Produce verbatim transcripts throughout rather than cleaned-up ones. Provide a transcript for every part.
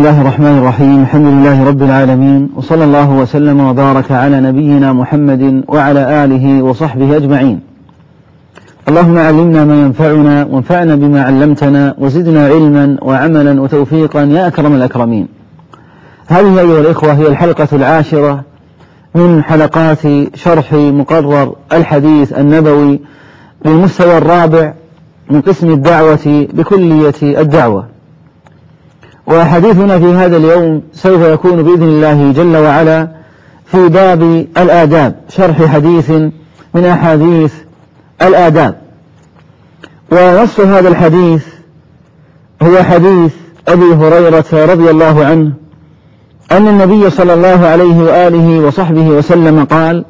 الله الرحمن الرحيم. الحمد لله رب العالمين، وصلى الله وسلم وبارك على نبينا محمد وعلى آله وصحبه أجمعين. اللهم علمنا ما ينفعنا وانفعنا بما علمتنا وزدنا علما وعملا وتوفيقا يا أكرم الأكرمين. هذه أيها الإخوة هي الحلقة العاشرة من حلقات شرح مقرر الحديث النبوي للمستوى الرابع من قسم الدعوة بكلية الدعوة. وحديثنا في هذا اليوم سوف يكون بإذن الله جل وعلا في باب الآداب، شرح حديث من أحاديث الآداب. ونص هذا الحديث هو حديث أبي هريرة رضي الله عنه أن النبي صلى الله عليه وآله وصحبه وسلم قال: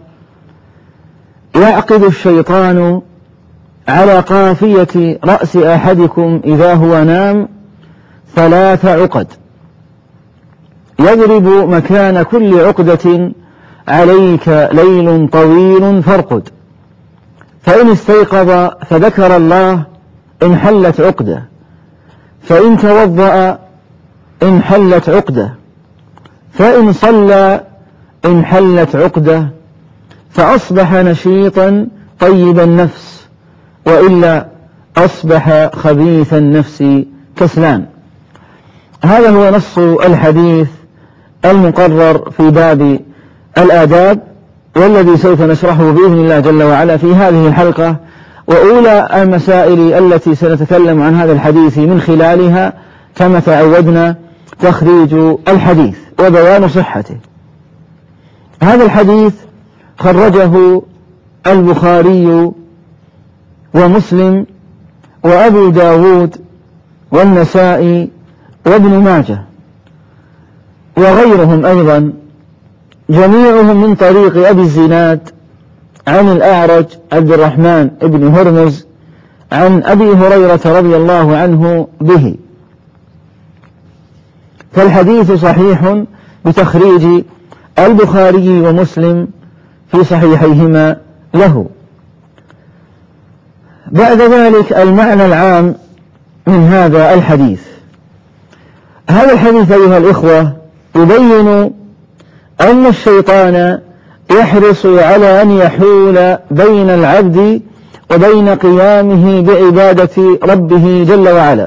يعقد الشيطان على قافية رأس أحدكم إذا هو نام ثلاث عقد، يضرب مكان كل عقدة عليك ليل طويل فارقد، فإن استيقظ فذكر الله انحلت عقدة، فإن توضأ انحلت عقدة، فإن صلى انحلت عقدة، فأصبح نشيطا طيب النفس، وإلا أصبح خبيث النفس كسلان. هذا هو نص الحديث المقرر في باب الآداب، والذي سوف نشرحه بإذن الله جل وعلا في هذه الحلقة. وأولى المسائل التي سنتكلم عن هذا الحديث من خلالها كما تعودنا تخريج الحديث وبيان صحته. هذا الحديث خرجه البخاري ومسلم وأبو داود والنسائي وابن ماجه وغيرهم أيضا، جميعهم من طريق أبي الزناد عن الأعرج عبد الرحمن بن هرمز عن أبي هريرة رضي الله عنه به. فالحديث صحيح بتخريج البخاري ومسلم في صحيحيهما له. بعد ذلك المعنى العام من هذا الحديث. هذا الحديث أيها الإخوة يبين أن الشيطان يحرص على أن يحول بين العبد وبين قيامه بعبادة ربه جل وعلا،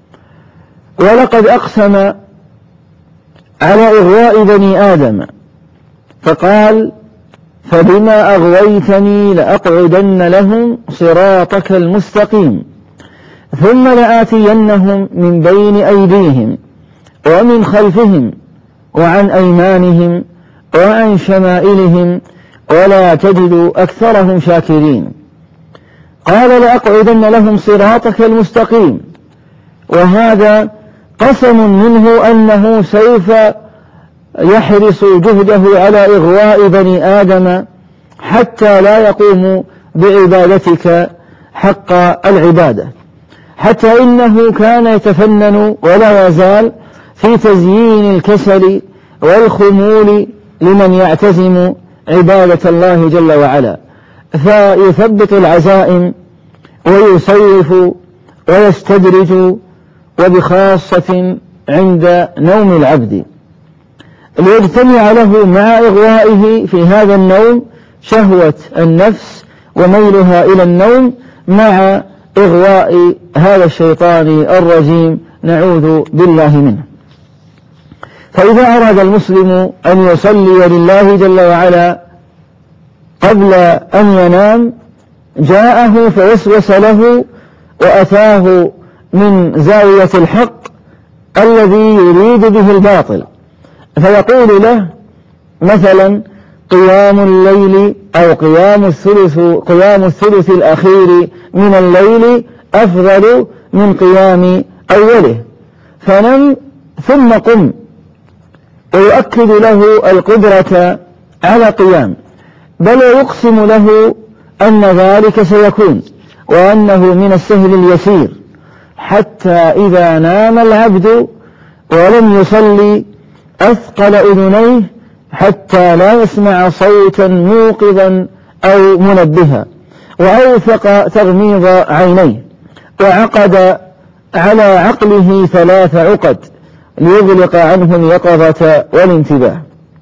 ولقد أقسم على إغواء بني آدم فقال: فبما أغويتني لأقعدن لهم صراطك المستقيم ثم لآتينهم من بين أيديهم ومن خلفهم وعن أيمانهم وعن شمائلهم ولا تجد أكثرهم شاكرين. قال: لأقعدن لهم صراطك المستقيم، وهذا قسم منه أنه سوف يحرص جهده على إغواء بني آدم حتى لا يقوموا بعبادتك حق العبادة، حتى إنه كان يتفنن ولا يزال في تزيين الكسل والخمول لمن يعتزم عبادة الله جل وعلا، فيثبت العزائم ويصوف ويستدرج، وبخاصة عند نوم العبد، ليجتمع له مع إغوائه في هذا النوم شهوة النفس وميلها إلى النوم مع إغواء هذا الشيطان الرجيم، نعوذ بالله منه. فإذا أراد المسلم أن يصلي لله جل وعلا قبل أن ينام جاءه فوسوس له وأتاه من زاوية الحق الذي يريد به الباطل، فيقول له مثلا: قيام الليل أو قيام الثلث قيام الثلث الأخير من الليل أفضل من قيام أوله، فنم ثم قم، ويؤكد له القدرة على قيام، بل يقسم له أن ذلك سيكون وأنه من السهل اليسير، حتى إذا نام العبد ولم يصلي أثقل أذنيه حتى لا يسمع صوتا موقظا أو منبها، وأوثق تغميض عينيه، وعقد على عقله ثلاث عقد، ليغلق عنه اليقظة والانتباه.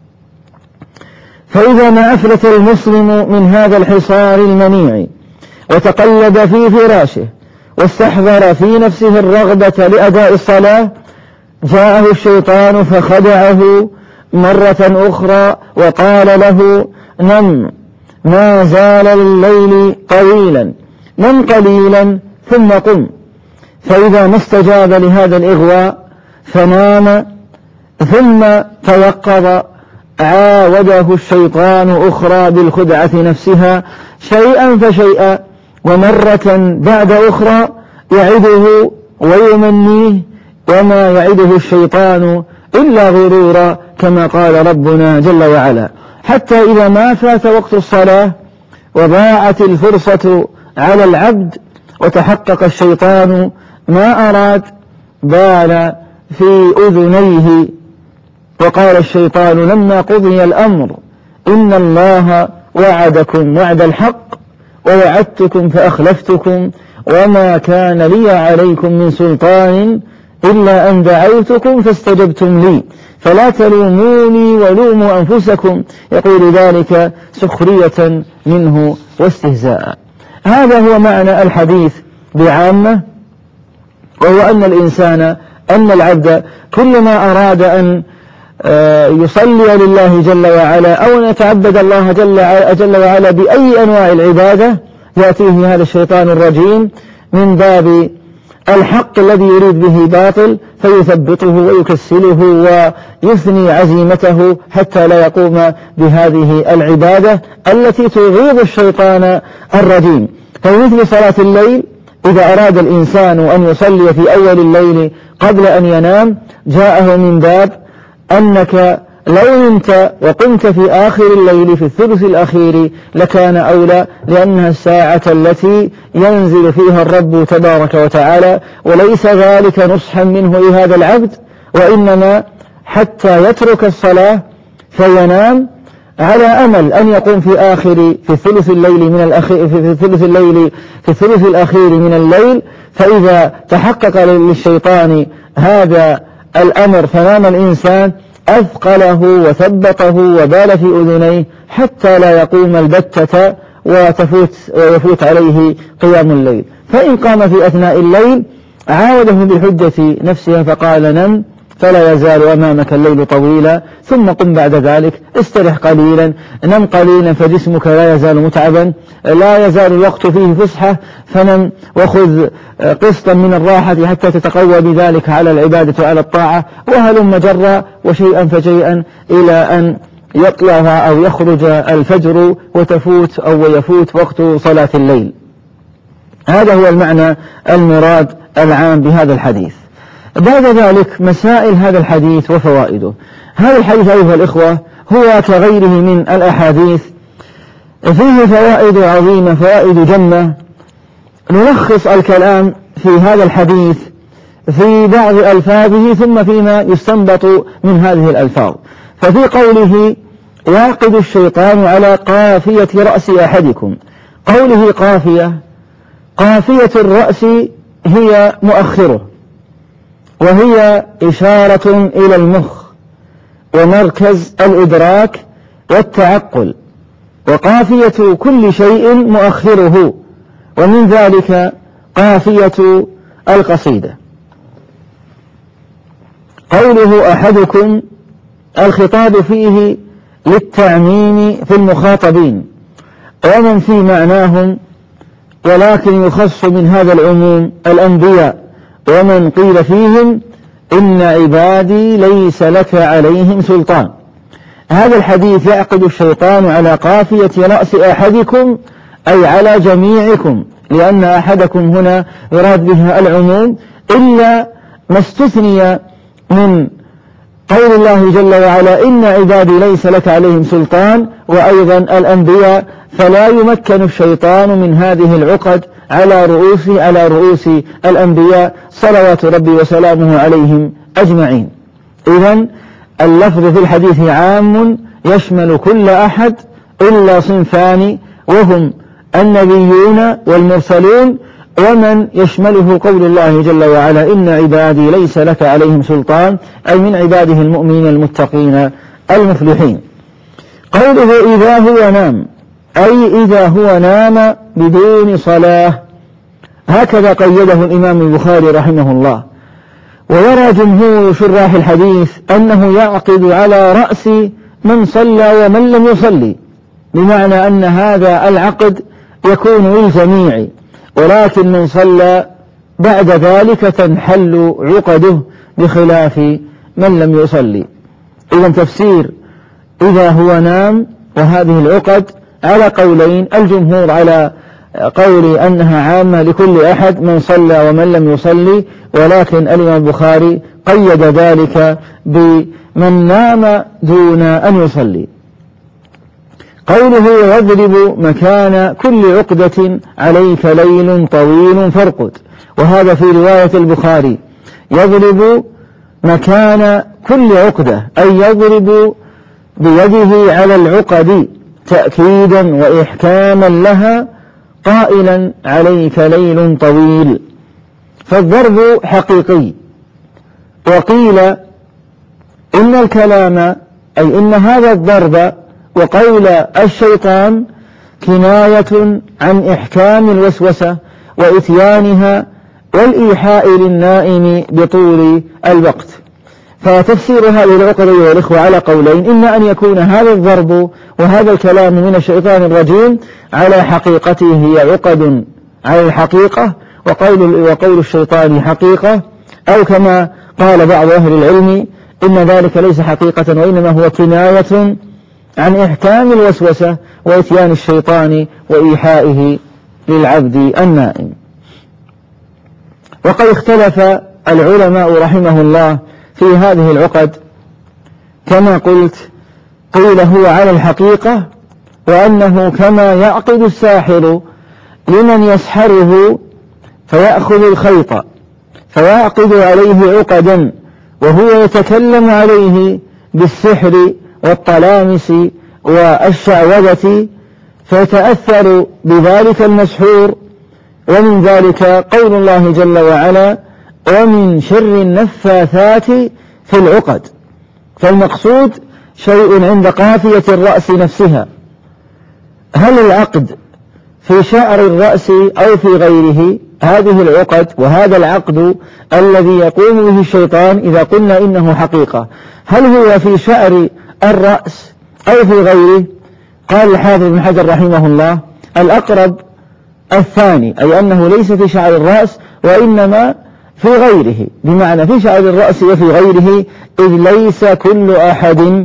فإذا ما أفلت المسلم من هذا الحصار المنيع وتقلب في فراشه واستحضر في نفسه الرغبة لأداء الصلاة، جاءه الشيطان فخدعه مرة أخرى وقال له: نم، ما زال الليل طويلا، نم قليلا ثم قم. فإذا ما استجاب لهذا الإغواء فنام ثم توقظ، عاوده الشيطان أخرى بالخدعة نفسها شيئا فشيئا، ومرة بعد أخرى يعده ويمنيه، وما يعده الشيطان إلا غرورا، كما قال ربنا جل وعلا. حتى إذا ما فات وقت الصلاة وضاعت الفرصة على العبد وتحقق الشيطان ما أراد، بال في أذنيه وقال الشيطان لما قضي الأمر: إن الله وعدكم وعد الحق ووعدتكم فأخلفتكم وما كان لي عليكم من سلطان إلا أن دعوتكم فاستجبتم لي فلا تلوموني ولوموا أنفسكم. يقول ذلك سخرية منه واستهزاء. هذا هو معنى الحديث بعامة، وهو أن الإنسان أن العبد كلما أراد أن يصلي لله جل وعلا أو أن يتعبد الله جل وعلا بأي أنواع العبادة، يأتيه هذا الشيطان الرجيم من باب الحق الذي يريد به باطل فيثبطه ويكسله ويثني عزيمته حتى لا يقوم بهذه العبادة التي تغيظ الشيطان الرجيم. فمثل صلاة الليل، إذا أراد الإنسان أن يصلي في أول الليل قبل أن ينام، جاءه من باب أنك لو نمت وقمت في آخر الليل في الثلث الأخير لكان أولى، لأنها الساعة التي ينزل فيها الرب تبارك وتعالى، وليس ذلك نصحا منه لهذا العبد، وإنما حتى يترك الصلاة فينام على أمل أن يقوم في آخر في الثلث الليل من الأخير في الثلث الليل في الثلث الأخير من الليل. فإذا تحقق للشيطان هذا الأمر فنام الإنسان أثقله وثبطه وبال في أذنيه حتى لا يقوم البتة وتفوت ويفوت عليه قيام الليل. فإن قام في أثناء الليل عاوده بالحجة نفسها فقال: نم فلا يزال أمامك الليل طويلا، ثم قم بعد ذلك، استرح قليلا، نم قليلا فجسمك لا يزال متعبا، لا يزال الوقت فيه فسحة، فنم وخذ قسطا من الراحة حتى تتقوى بذلك على العبادة وعلى الطاعة، وهلم جرا وشيئا فشيئا إلى أن يطلع أو يخرج الفجر وتفوت أو يفوت وقت صلاة الليل. هذا هو المعنى المراد العام بهذا الحديث. بعد ذلك مسائل هذا الحديث وفوائده. هذا الحديث أيها الإخوة هو كغيره من الأحاديث فيه فوائد عظيمة، فوائد جمة. نلخص الكلام في هذا الحديث في بعض ألفاظه ثم فيما يستنبط من هذه الألفاظ. ففي قوله: يعقد الشيطان على قافية رأس أحدكم، قوله قافية، قافية الرأس هي مؤخره، وهي إشارة إلى المخ ومركز الإدراك والتعقل، وقافية كل شيء مؤخره، ومن ذلك قافية القصيدة. قوله أحدكم، الخطاب فيه للتعميم في المخاطبين ومن في معناهم، ولكن يخص من هذا العموم الأنبياء ومن قيل فيهم: إن عبادي ليس لك عليهم سلطان. هذا الحديث يعقد الشيطان على قافية رأس أحدكم أي على جميعكم، لأن أحدكم هنا يراد بها العموم، إلا ما استثني من قول الله جل وعلا: إن عبادي ليس لك عليهم سلطان، وأيضا الأنبياء، فلا يمكن الشيطان من هذه العقد على رؤوس على رؤوس الأنبياء صلوات ربي وسلامه عليهم أجمعين. إذن اللفظ في الحديث عام يشمل كل أحد إلا صنفان، وهم النبيون والمرسلون، ومن يشمله قول الله جل وعلا إن عبادي ليس لك عليهم سلطان، أي من عباده المؤمنين المتقين المفلحين. قوله إذا هو نام، أي إذا هو نام بدون صلاة، هكذا قيده الإمام البخاري رحمه الله. ويرى جمهور شراح الحديث أنه يعقد على رأس من صلى ومن لم يصلي، بمعنى أن هذا العقد يكون للجميع، ولكن من صلى بعد ذلك تنحل عقده بخلاف من لم يصلي. إذن تفسير إذا هو نام وهذه العقد على قولين، الجمهور على قول أنها عامة لكل أحد من صلى ومن لم يصلي، ولكن الإمام البخاري قيد ذلك بمن نام دون أن يصلي. قوله يضرب مكان كل عقدة عليك ليل طويل فارقد، وهذا في رواية البخاري يضرب مكان كل عقدة، أي يضرب بيده على العقد تأكيدا وإحكاما لها قائلا عليك ليل طويل. فالضرب حقيقي. وقيل إن الكلام أي إن هذا الضرب وقول الشيطان كناية عن إحكام الوسوسة وإتيانها والإيحاء للنائم بطول الوقت. فتفسير هذه العقد أيها الإخوة على قولين، إما أن يكون هذا الضرب وهذا الكلام من الشيطان الرجيم على حقيقته هي عقد على الحقيقة، وقول, وقول الشيطان حقيقة، أو كما قال بعض أهل العلم إن ذلك ليس حقيقة وإنما هو كناية عن إحكام الوسوسة وإتيان الشيطان وإيحائه للعبد النائم. وقد اختلف العلماء رحمه الله في هذه العقد، كما قلت قيل هو على الحقيقة، وأنه كما يعقد الساحر لمن يسحره فيأخذ الخيط فيعقد عليه عقدا وهو يتكلم عليه بالسحر والطلامس والشعوذة فيتأثر بذلك المسحور. ومن ذلك قول الله جل وعلا ومن شر النفاثات في العقد. فالمقصود شيء عند قافية الرأس نفسها، هل العقد في شعر الرأس أو في غيره؟ هذه العقد وهذا العقد الذي يقوم به الشيطان إذا قلنا إنه حقيقة، هل هو في شعر الرأس أو في غيره؟ قال الحافظ ابن حجر رحمه الله الأقرب الثاني، أي أنه ليس في شعر الرأس وإنما في غيره، بمعنى في شعر الرأس وفي غيره، إذ ليس كل أحد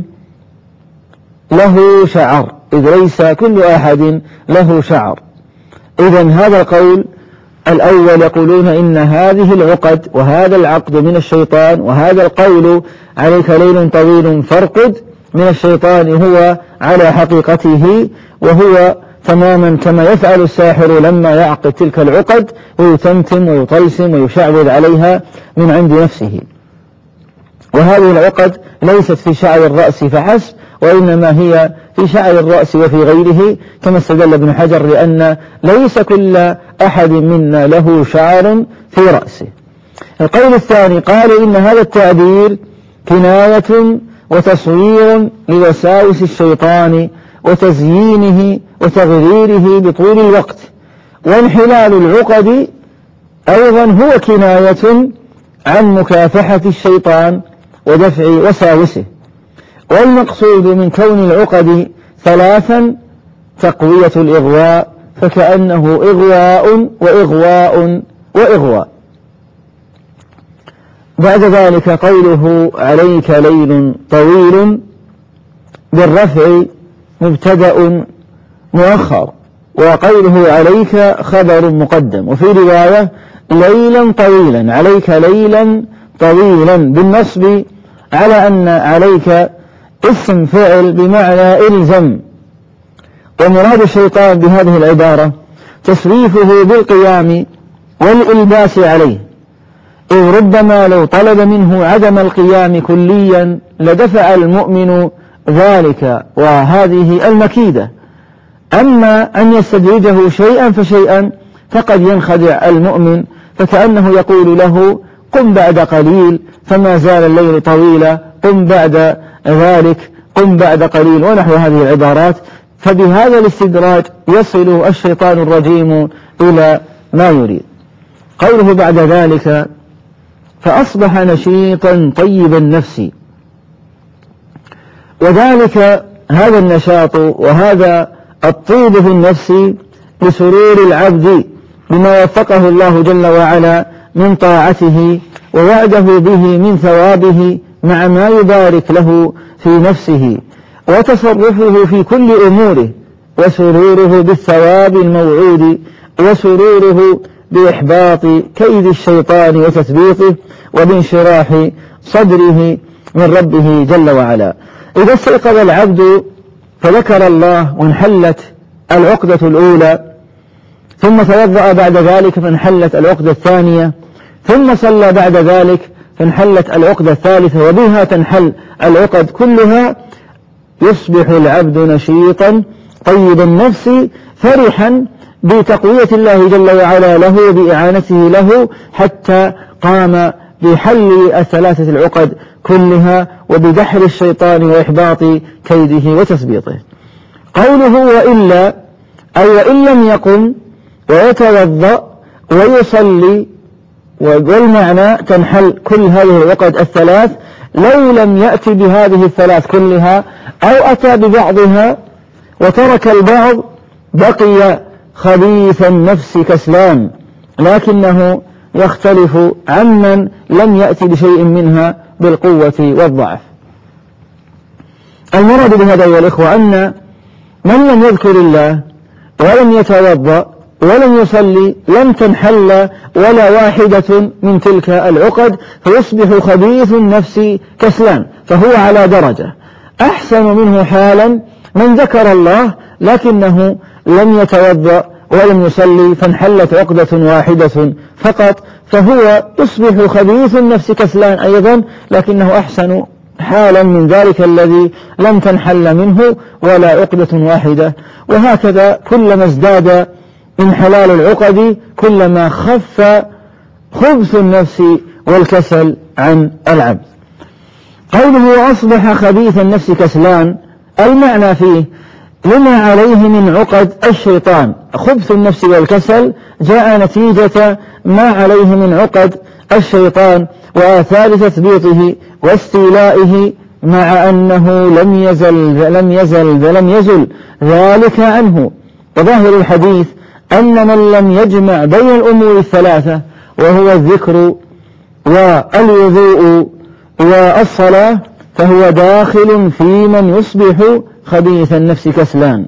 له شعر إذ ليس كل أحد له شعر. إذن هذا القول الأول يقولون إن هذه العقد وهذا العقد من الشيطان، وهذا القول عليك ليل طويل فارقد من الشيطان هو على حقيقته، وهو تماما كما يفعل الساحر لما يعقد تلك العقد ويتمتم ويطلسم ويشعوذ عليها من عند نفسه. وهذه العقد ليست في شعر الرأس فحسب، وإنما هي في شعر الرأس وفي غيره، كما استدل ابن حجر لأن ليس كل أحد منا له شعر في رأسه. القول الثاني قال إن هذا التعبير كناية وتصوير لوساوس الشيطان وتزيينه وتغريره بطول الوقت، وانحلال العقد أيضا هو كناية عن مكافحة الشيطان ودفع وساوسه. والمقصود من كون العقد ثلاثا تقوية الإغواء، فكأنه إغواء وإغواء وإغواء. بعد ذلك قوله عليك ليل طويل بالرفع مبتدأ مؤخر، وقوله عليك خبر مقدم. وفي رواية ليلا طويلا عليك ليلا طويلا بالنصب، على أن عليك اسم فعل بمعنى إلزم. ومراد الشيطان بهذه العبارة تسويفه بالقيام والإلباس عليه، إذ ربما لو طلب منه عدم القيام كليا لدفع المؤمن ذلك وهذه المكيدة. أما أن يستدرجه شيئا فشيئا فقد ينخدع المؤمن فكأنه يقول له قم بعد قليل، فما زال الليل طويلا، قم بعد ذلك، قم بعد قليل، ونحو هذه العبارات. فبهذا الاستدراج يصل الشيطان الرجيم إلى ما يريد. قوله بعد ذلك فأصبح نشيطا طيب النفس، وذلك هذا النشاط وهذا الطيب في النفس بسرور العبد بما وفقه الله جل وعلا من طاعته ووعده به من ثوابه، مع ما يبارك له في نفسه وتصرفه في كل أموره، وسروره بالثواب الموعود، وسروره بإحباط كيد الشيطان وتثبيطه، وبانشراح صدره من ربه جل وعلا. إذا استيقظ العبد فذكر الله وانحلت العقدة الأولى، ثم توضأ بعد ذلك فانحلت العقدة الثانية، ثم صلى بعد ذلك فانحلت العقدة الثالثة، وبها تنحل العقد كلها، يصبح العبد نشيطا طيب النفس فرحا بتقوية الله جل وعلا له بإعانته له، حتى قام بحل الثلاثة العقد كلها وبدحر الشيطان وإحباط كيده وتثبيطه. قوله وإلا أي وإن لم يقم ويتوضأ ويصلي، والمعنى تنحل كل هذه العقد الثلاث لو لم يأتي بهذه الثلاث كلها أو أتى ببعضها وترك البعض بقي خبيث النفس كسلان، لكنه يختلف عمن لم يأتي بشيء منها بالقوة والضعف. المراد بهذا أيها الإخوة أن من لم يذكر الله ولم يتوضأ ولم يصلي لم تنحل ولا واحدة من تلك العقد، فيصبح خبيث النفس كسلان، فهو على درجة أحسن منه حالا من ذكر الله لكنه لم يتوضأ ولم يصلي فانحلت عقدة واحدة فقط، فهو يصبح خبيث النفس كسلان أيضا، لكنه أحسن حالا من ذلك الذي لم تنحل منه ولا عقدة واحدة. وهكذا كلما ازداد انحلال العقد كلما خف خبث النفس والكسل عن العبد. قوله أصبح خبيث النفس كسلان، المعنى فيه لما عليه من عقد الشيطان. خبث النفس والكسل جاء نتيجة ما عليه من عقد الشيطان وآثار تثبيطه واستيلائه، مع أنه لم يزل لم يزل لم يزل ذلك عنه. وظاهر الحديث أن من لم يجمع بين الأمور الثلاثة وهو الذكر والوضوء والصلاة فهو داخل في من يصبح خبيث النفس كسلان.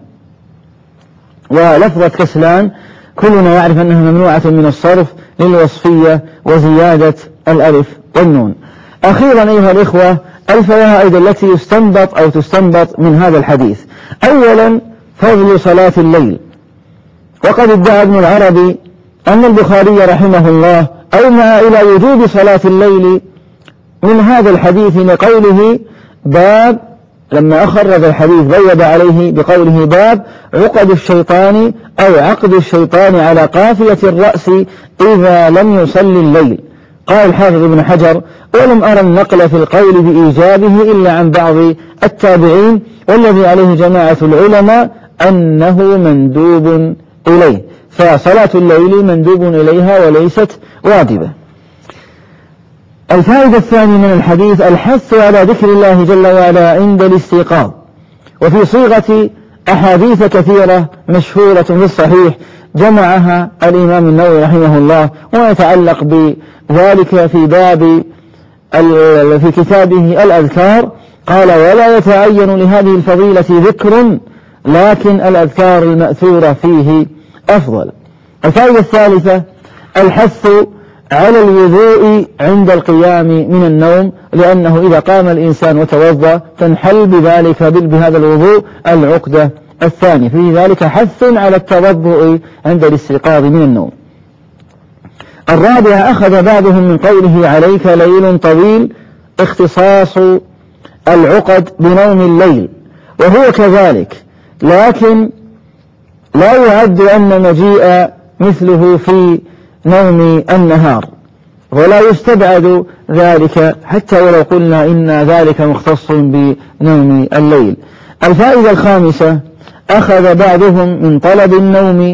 ولفظة كسلان كلنا يعرف أنها ممنوعة من الصرف للوصفية وزيادة الألف والنون. أخيرا أيها الإخوة الفوائد التي يستنبط أو تستنبط من هذا الحديث: أولا فضل صلاة الليل. وقد ادعى ابن العربي أن البخاري رحمه الله أومأ إلى وجوب صلاة الليل من هذا الحديث لقوله باب، لما أخرج الحديث بيض عليه بقوله باب عقد الشيطان أو عقد الشيطان على قافية الرأس إذا لم يصلي الليل. قال الحافظ ابن حجر: ولم أرى النقل في القول بإيجابه إلا عن بعض التابعين، والذي عليه جماعة العلماء أنه مندوب إليه، فصلاة الليل مندوب إليها وليست واجبة. الفائدة الثانية من الحديث الحث على ذكر الله جل وعلا عند الاستيقاظ، وفي صيغة أحاديث كثيرة مشهورة في الصحيح جمعها الإمام النووي رحمه الله، ويتعلق بذلك في باب في كتابه الأذكار. قال: ولا يتعين لهذه الفضيلة ذكر، لكن الأذكار المأثورة فيه أفضل. الفائدة الثالثة الحث على الوضوء عند القيام من النوم، لأنه إذا قام الإنسان وتوضأ تنحل بذلك بهذا الوضوء العقدة الثانية، في ذلك حث على التوضؤ عند الاستيقاظ من النوم. الرابع أخذ بعضهم من قوله عليك ليل طويل اختصاص العقد بنوم الليل، وهو كذلك، لكن لا يعد أن مجيء مثله في نوم النهار، ولا يستبعد ذلك حتى ولو قلنا إن ذلك مختص بنوم الليل. الفائدة الخامسة: أخذ بعضهم من طلب النوم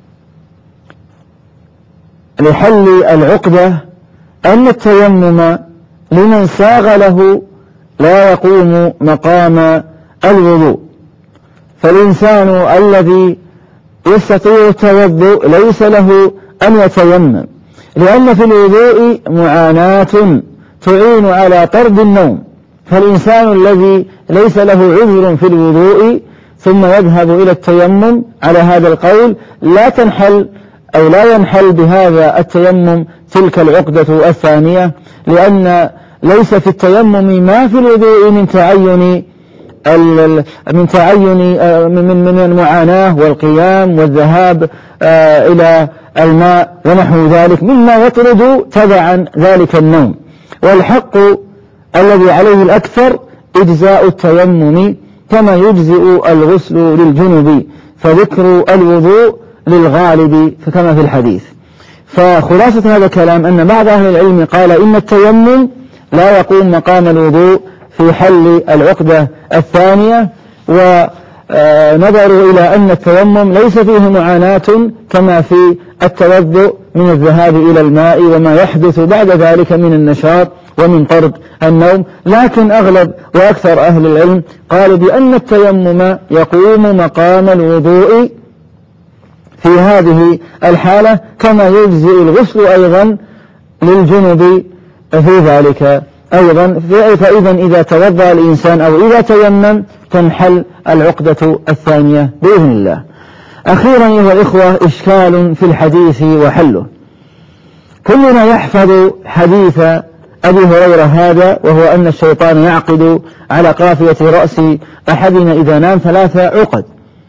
لحل العقدة أن التيمم لمن ساغ له لا يقوم مقام الوضوء، فالإنسان الذي يستطيع التوضؤ ليس له أن يتيمم، لأن في الوضوء معاناة تعين على طرد النوم، فالإنسان الذي ليس له عذر في الوضوء ثم يذهب إلى التيمم على هذا القول لا تنحل أو لا ينحل بهذا التيمم تلك العقدة الثانية، لأن ليس في التيمم ما في الوضوء من تعين من تعين من من المعاناة والقيام والذهاب إلى الماء ونحو ذلك مما يطرد تبعا ذلك النوم. والحق الذي عليه الأكثر إجزاء التيمم كما يجزئ الغسل للجنب، فذكر الوضوء للغالب كما في الحديث. فخلاصة هذا الكلام أن بعض أهل العلم قال إن التيمم لا يقوم مقام الوضوء في حل العقدة الثانية، ونظروا إلى أن التيمم ليس فيه معاناة كما في التوضؤ من الذهاب إلى الماء وما يحدث بعد ذلك من النشاط ومن طرد النوم، لكن أغلب وأكثر أهل العلم قالوا بأن التيمم يقوم مقام الوضوء في هذه الحالة كما يجزئ الغسل أيضا للجنب في ذلك أيضا. فإذا إذا توضأ الإنسان أو إذا تيمم تنحل العقدة الثانية بإذن الله. أخيرا أيها الإخوة إشكال في الحديث وحله. كلنا يحفظ حديث أبي هريرة هذا، وهو أن الشيطان يعقد على قافية رأس أحدنا إذا نام ثلاث عقد،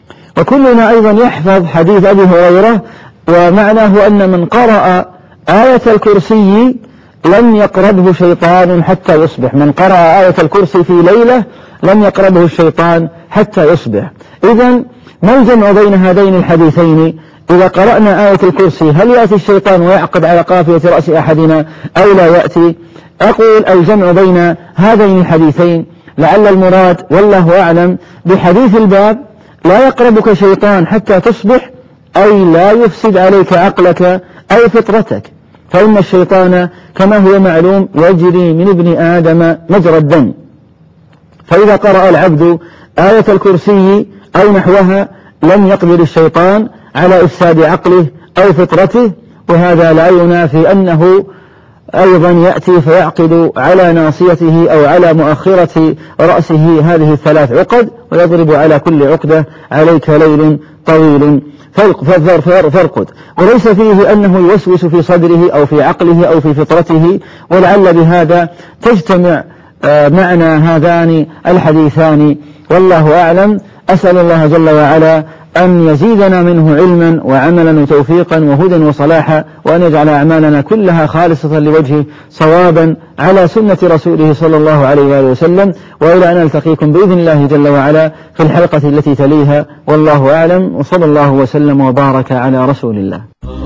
وكلنا أيضا يحفظ حديث أبي هريرة ومعناه أن من قرأ آية الكرسي لم يقربه شيطان حتى يصبح. من قرأ آية الكرسي في ليلة لم يقربه الشيطان حتى يصبح. إذن ما الجمع بين هذين الحديثين؟ إذا قرأنا آية الكرسي هل يأتي الشيطان ويعقد على قافية رأس أحدنا أو لا يأتي؟ أقول الجمع بين هذين الحديثين لعل المراد والله أعلم بحديث الباب لا يقربك شيطان حتى تصبح، أي لا يفسد عليك عقلك أو فطرتك، فإن الشيطان كما هو معلوم يجري من ابن آدم مجرى الدم، فإذا قرأ العبد آية الكرسي أو نحوها لم يقدر الشيطان على إفساد عقله أو فطرته، وهذا لا ينافي أنه أيضا يأتي فيعقد على ناصيته أو على مؤخرة رأسه هذه الثلاث عقد ويضرب على كل عقدة عليك ليل طويل فارقد، وليس فيه أنه يوسوس في صدره أو في عقله أو في فطرته، ولعل بهذا تجتمع معنى هذان الحديثان والله أعلم. أسأل الله جل وعلا أن يزيدنا منه علما وعملا وتوفيقا وهدى وصلاحا، وأن يجعل أعمالنا كلها خالصة لوجهه صوابا على سنة رسوله صلى الله عليه وآله وسلم، وإلى أن ألتقيكم بإذن الله جل وعلا في الحلقة التي تليها، والله أعلم، وصلى الله وسلم وبارك على رسول الله.